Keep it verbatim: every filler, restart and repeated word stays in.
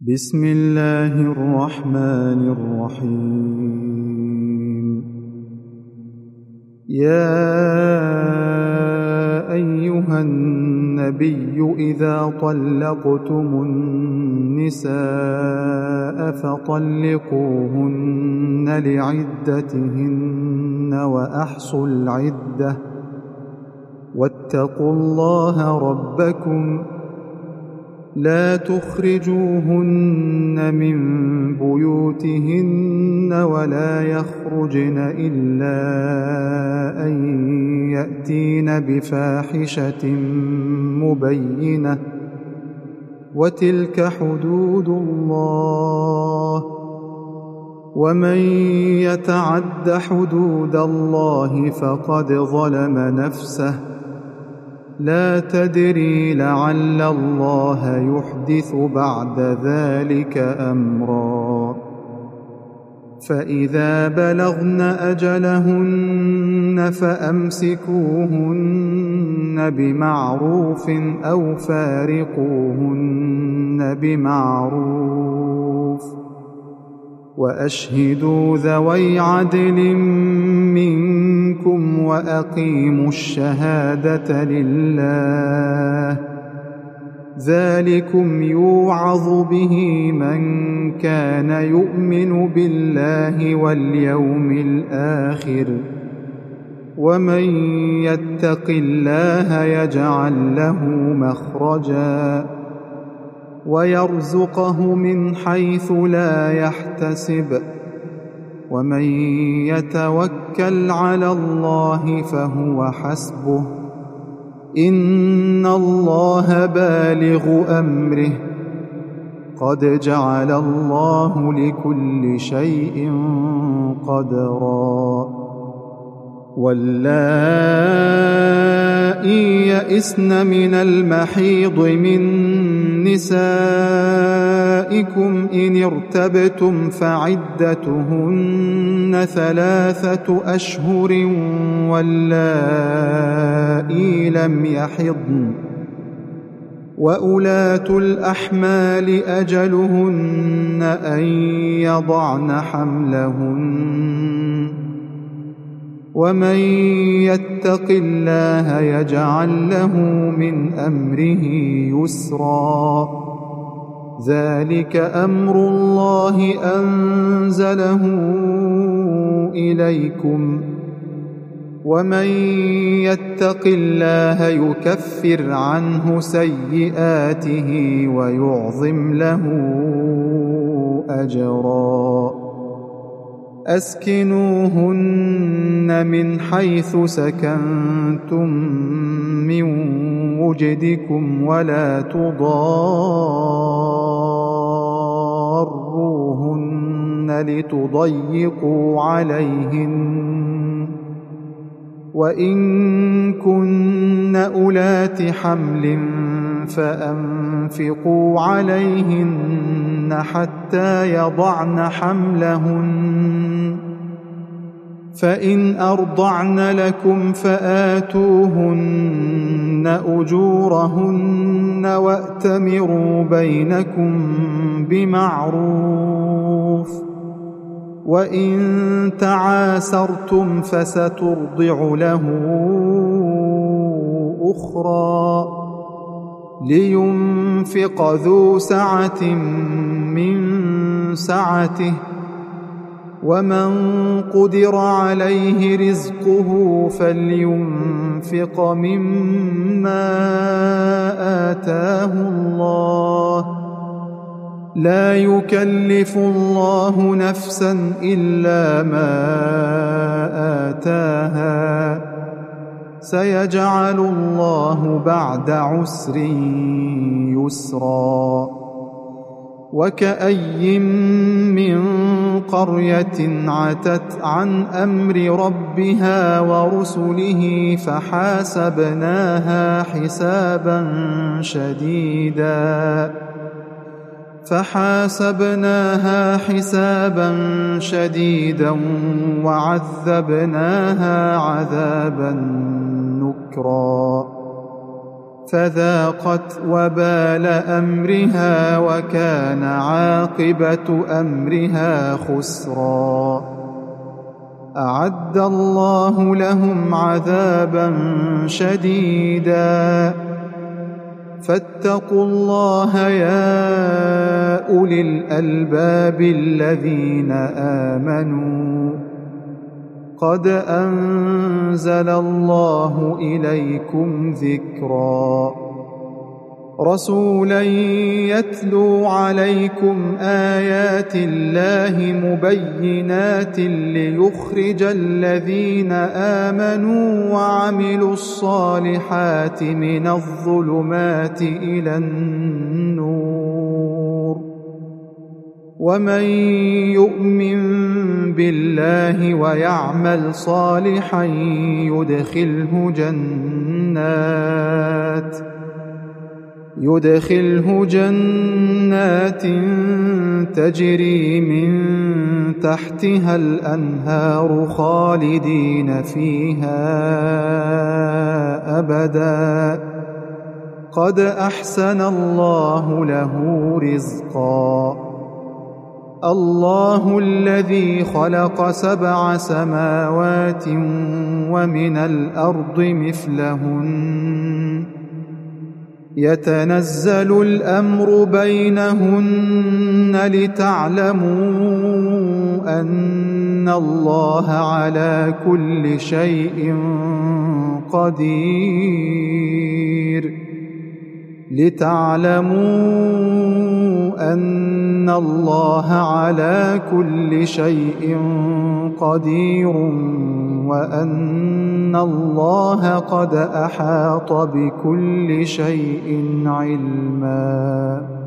بسم الله الرحمن الرحيم. يا أيها النبي إذا طلقتم النساء فطلقوهن لعدتهن وأحصوا العدة واتقوا الله ربكم لا تخرجوهن من بيوتهن ولا يخرجن إلا أن يأتين بفاحشة مبينة وتلك حدود الله ومن يتعد حدود الله فقد ظلم نفسه لا تدري لعل الله يحدث بعد ذلك أمرا. فإذا بلغن أجلهن فأمسكوهن بمعروف أو فارقوهن بمعروف وأشهدوا ذوي عدل منكم وأقيموا الشهادة لله ذلكم يوعظ به من كان يؤمن بالله واليوم الآخر ومن يتق الله يجعل له مخرجا ويرزقه من حيث لا يحتسب ومن يتوكل على الله فهو حسبه إن الله بالغ أمره قد جعل الله لكل شيء قدرا. واللائي يئسن من المحيض من نسائكم إن ارتبتم فعدتهن ثلاثة أشهر واللائي لم يحضن وأولاة الأحمال أجلهن أن يضعن حملهن ومن يتق الله يجعل له من أمره يسرا ذلك أمر الله أنزله إليكم ومن يتق الله يكفر عنه سيئاته ويعظم له أجرا. أسكنوهن من حيث سكنتم من وجدكم ولا تضاروهن لتضيقوا عليهن وإن كن أولات حمل فأنفقوا عليهن حتى يضعن حملهن فإن أرضعن لكم فآتوهن أجورهن وأتمروا بينكم بمعروف وإن تعاسرتم فسترضع له أخرى لينفق ذو سعة من سعته ومن قدر عليه رزقه فلينفق مما آتاه الله لا يكلف الله نفسا إلا ما آتاها سيجعل الله بعد عسر يسرا. وكأي من قرية عتت عن أمر ربها ورسله فحاسبناها حسابا شديدا فحاسبناها حسابا شديدا وعذبناها عذابا نكرا فذاقت وبال أمرها وكان عاقبة أمرها خسرا. أعد الله لهم عذابا شديدا فاتقوا الله يا أولي الألباب الذين آمنوا قد أنزل الله إليكم ذكرا رسولا يتلو عليكم آيات الله مبينات ليخرج الذين آمنوا وعملوا الصالحات من الظلمات إلى النور ومن يؤمن بالله ويعمل صالحا يدخله جنات يدخله جنات تجري من تحتها الأنهار خالدين فيها أبدا قد أحسن الله له رزقا. الله الذي خلق سبع سماوات ومن الأرض مثلهن يتنزل الأمر بينهن لتعلموا أن الله على كل شيء قدير لتعلموا أن الله على كل شيء قدير وأن الله قد أحاط بكل شيء علما.